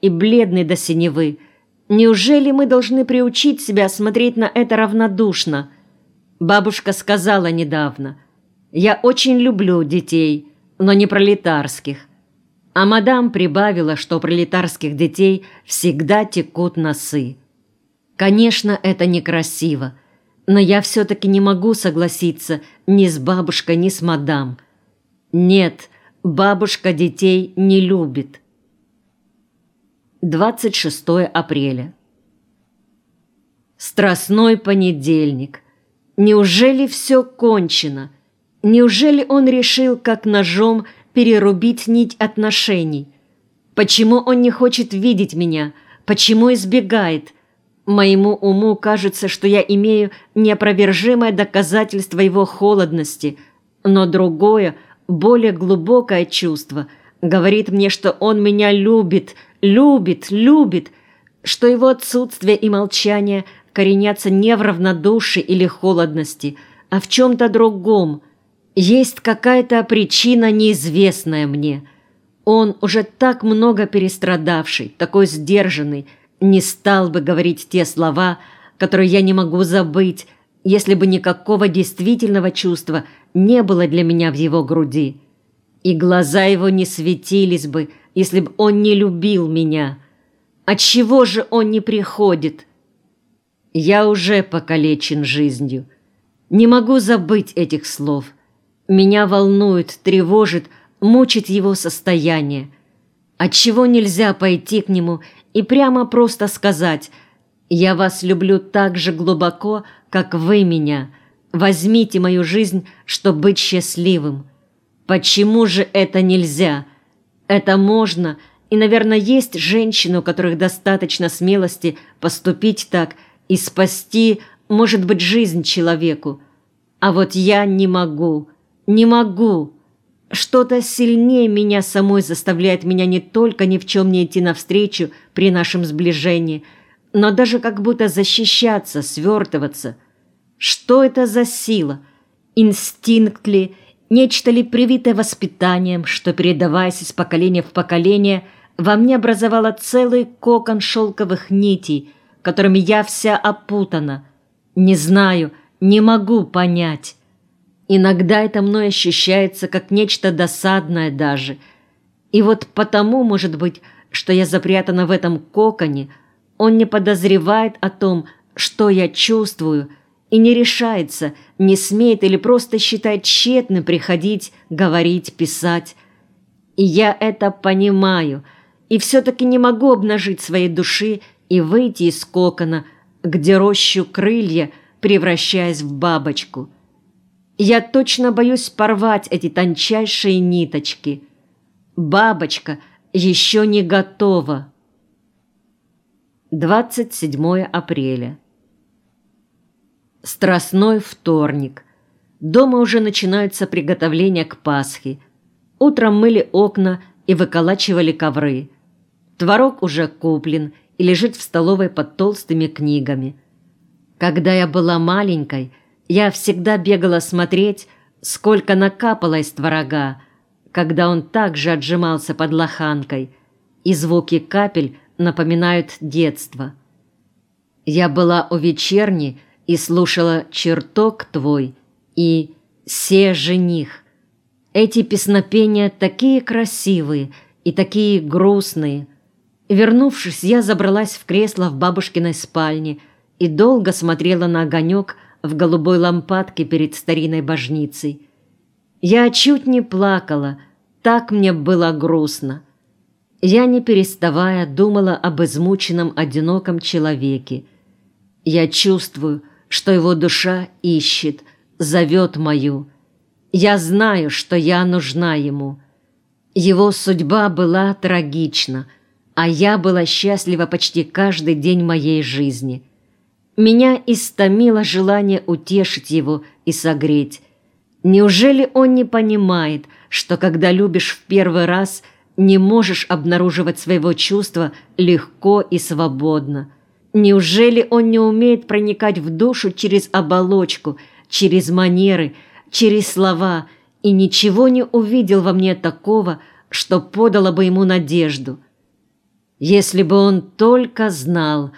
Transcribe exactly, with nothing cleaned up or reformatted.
и бледный до синевы. Неужели мы должны приучить себя смотреть на это равнодушно? Бабушка сказала недавно: «Я очень люблю детей, но не пролетарских». А мадам прибавила, что у пролетарских детей всегда текут носы. Конечно, это некрасиво, но я все-таки не могу согласиться ни с бабушкой, ни с мадам. Нет, бабушка детей не любит. двадцать шестое апреля. Страстной понедельник. Неужели все кончено? Неужели он решил, как ножом, перерубить нить отношений? Почему он не хочет видеть меня? Почему избегает? Моему уму кажется, что я имею неопровержимое доказательство его холодности, но другое, более глубокое чувство говорит мне, что он меня любит, любит, любит, что его отсутствие и молчание коренятся не в равнодушии или холодности, а в чем-то другом. Есть какая-то причина, неизвестная мне. Он, уже так много перестрадавший, такой сдержанный, не стал бы говорить те слова, которые я не могу забыть, если бы никакого действительного чувства не было для меня в его груди. И глаза его не светились бы, если бы он не любил меня. Отчего же он не приходит? Я уже покалечен жизнью. Не могу забыть этих слов. Меня волнует, тревожит, мучит его состояние. Отчего нельзя пойти к нему и прямо просто сказать: «Я вас люблю так же глубоко, как вы меня. Возьмите мою жизнь, чтобы быть счастливым». Почему же это нельзя? Это можно, и, наверное, есть женщины, у которых достаточно смелости поступить так и спасти, может быть, жизнь человеку. А вот я не могу, не могу. Что-то сильнее меня самой заставляет меня не только ни в чем не идти навстречу при нашем сближении, но даже как будто защищаться, свертываться. Что это за сила? Инстинкт ли? Нечто ли привитое воспитанием, что, передаваясь из поколения в поколение, во мне образовало целый кокон шелковых нитей, которыми я вся опутана? Не знаю, не могу понять. Иногда это мной ощущается как нечто досадное даже. И вот потому, может быть, что я запрятана в этом коконе, он не подозревает о том, что я чувствую, и не решается, не смеет или просто считает тщетным приходить, говорить, писать. И я это понимаю, и все-таки не могу обнажить своей души и выйти из кокона, где рощу крылья, превращаясь в бабочку. Я точно боюсь порвать эти тончайшие ниточки. Бабочка еще не готова. двадцать седьмое апреля. Страстной вторник. Дома уже начинаются приготовления к Пасхе. Утром мыли окна и выколачивали ковры. Творог уже куплен и лежит в столовой под толстыми книгами. Когда я была маленькой, я всегда бегала смотреть, сколько накапало из творога, когда он также отжимался под лоханкой, и звуки капель напоминают детство. Я была у вечерни и слушала «Чертог твой» и «Се жених». Эти песнопения такие красивые и такие грустные. Вернувшись, я забралась в кресло в бабушкиной спальне и долго смотрела на огонек в голубой лампадке перед старинной божницей. Я чуть не плакала, так мне было грустно. Я, не переставая, думала об измученном, одиноком человеке. Я чувствую, что его душа ищет, зовет мою. Я знаю, что я нужна ему. Его судьба была трагична, а я была счастлива почти каждый день моей жизни. Меня истомило желание утешить его и согреть. Неужели он не понимает, что когда любишь в первый раз, не можешь обнаруживать своего чувства легко и свободно? Неужели он не умеет проникать в душу через оболочку, через манеры, через слова, и ничего не увидел во мне такого, что подало бы ему надежду? Если бы он только знал,